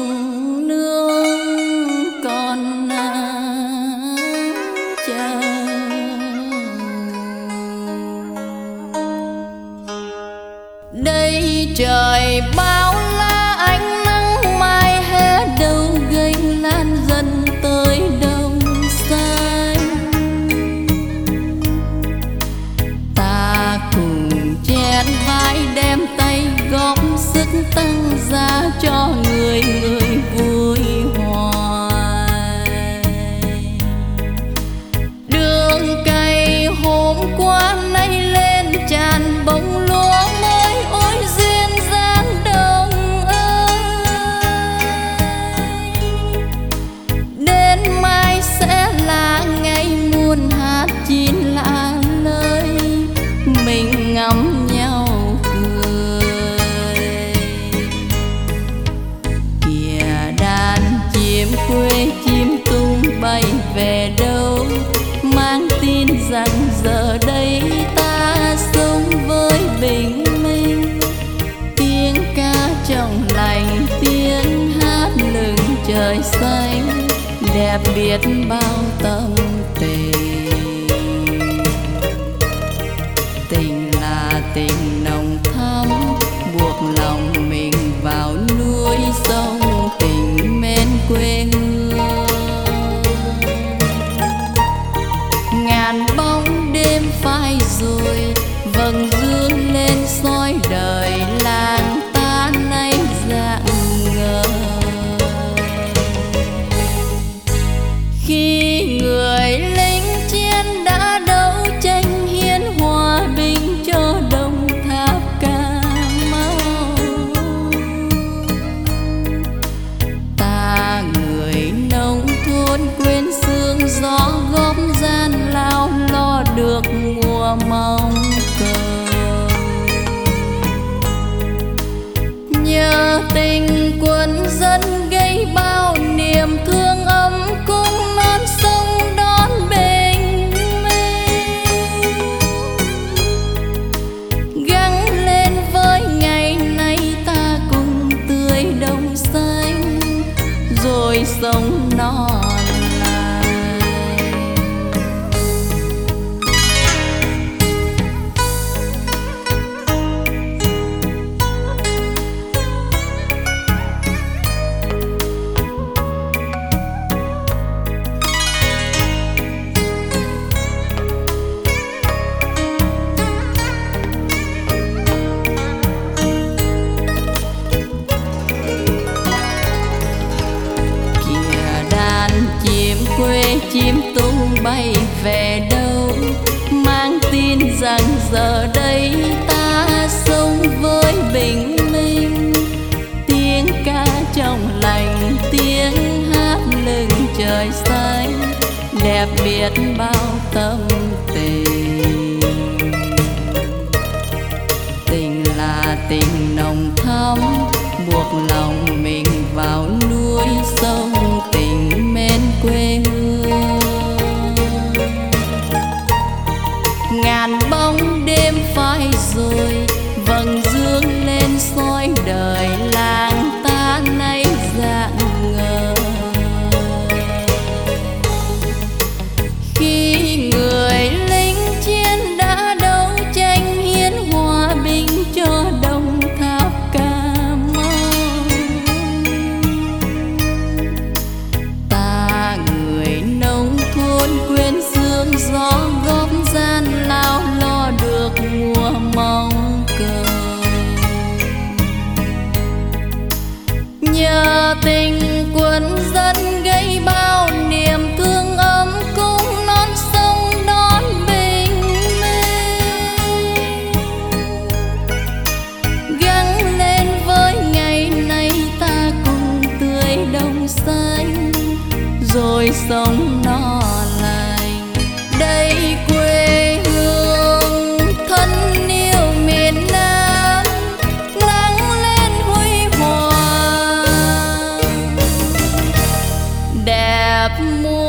nương còn chờ. Đây trời bao la ánh nắng mai hé đâu gánh lan dần tới đông xanh. Ta cùng chen vai đem tay góp sức tăng giá cho người người vui hoài. Đường cày hôm qua nay lên tràn bông lúa mới ôi duyên dáng đông ơi. Đến mai sẽ là ngày muôn hạt chín lạ lời, mình ngắm nhau cười. Kìa đàn chim quê chim tung bay về đâu, mang tin rằng giờ đây ta sống với bình minh. Tiếng ca trong lành tiếng hát lừng trời xanh, đẹp biết bao tâm tình. Tình là tình nồng thắm, buộc lòng mình vào núi sông tình mến quê hương. Ngàn bóng đêm phai rồi, vầng dương lên soi đời làng ta nay dạng ngời. Khi người lính chiến đã đấu tranh hiến hòa bình cho Đồng Tháp Cà Mau, ta người nông thôn quên sương gió góp gian lao lo được mùa mong cầu. Nhờ tình quân dân gây bao niềm thương ấm cung non sông đón bình minh. Gắng lên với ngày nay ta cùng tươi đồng xanh, rồi sống non lành. Quê chim tung bay về đâu, mang tin rằng giờ đây ta sống với bình minh. Tiếng ca trong lành tiếng hát lừng trời xanh, đẹp biết bao tâm tình. Tình là tình nồng thắm, buộc lòng mình vào núi sông tình mến quê hương. Ngàn bóng đêm phai rồi, vầng dương lên soi đời làng ta nay dạng ngời. Khi người lính chiến đã đấu tranh hiến hòa bình cho Đồng Tháp Cà Mau, ta người nông thôn quên sương gió góp gian lao lo được mùa mong cầu. Nhờ tình quân dân gây bao niềm thương ấm cung non sông đón bình minh. Gắng lên với ngày nay ta cùng tươi đồng xanh, rồi sống no lành. Đây quê hương thân yêu miền Nam, nắng lên huy hoàng đẹp muôn